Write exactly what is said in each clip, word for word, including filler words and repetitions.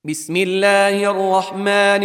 بسم الله الرحمن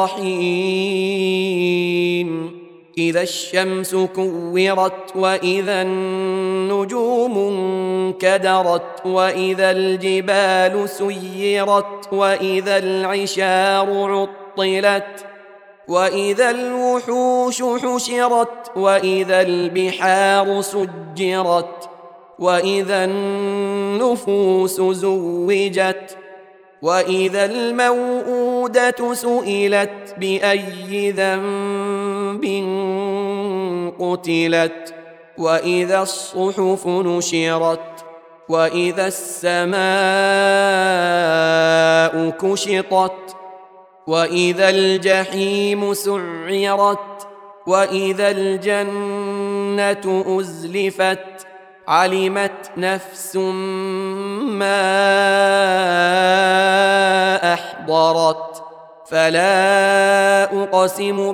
الرحيم إذا الشمس كورت وإذا النجوم انكدرت وإذا الجبال سيرت وإذا العشار عطلت وإذا الوحوش حشرت وإذا البحار سجرت وإذا النفوس زوجت وإذا الموءودة سئلت بأي ذنب قتلت وإذا الصحف نشرت وإذا السماء كشطت وإذا الجحيم سعرت وإذا الجنة أزلفت علمت نفس ما أحضرت فلا أقسم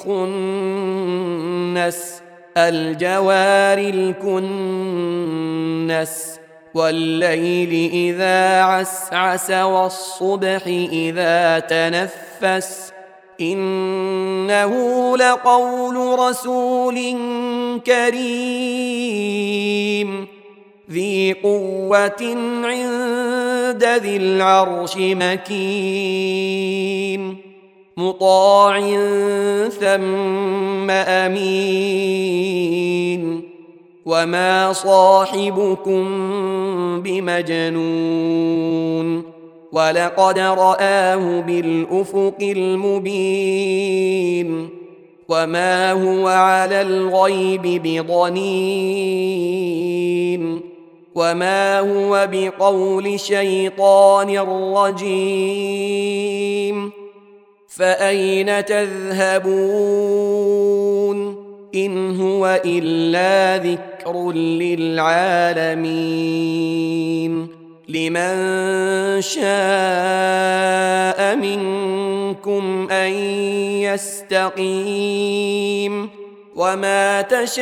بالخنس الجوار الكنس والليل إذا عسعس والصبح إذا تنفس إنه لقول رسول كريم ذي قوة عند ذي العرش مكين مطاع ثم أمين وما صاحبكم بمجنون ولقد رآه بالأفق المبين وما هو على الغيب بضنين وما هو بقول شيطان رجيم فأين تذهبون إن هو إلا ذكر للعالمين لمن شاء منكم أن يستقيم وما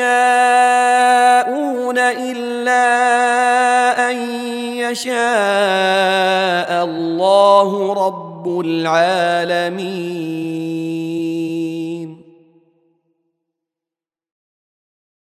تشاءون إلا أن يشاء الله رب العالمين.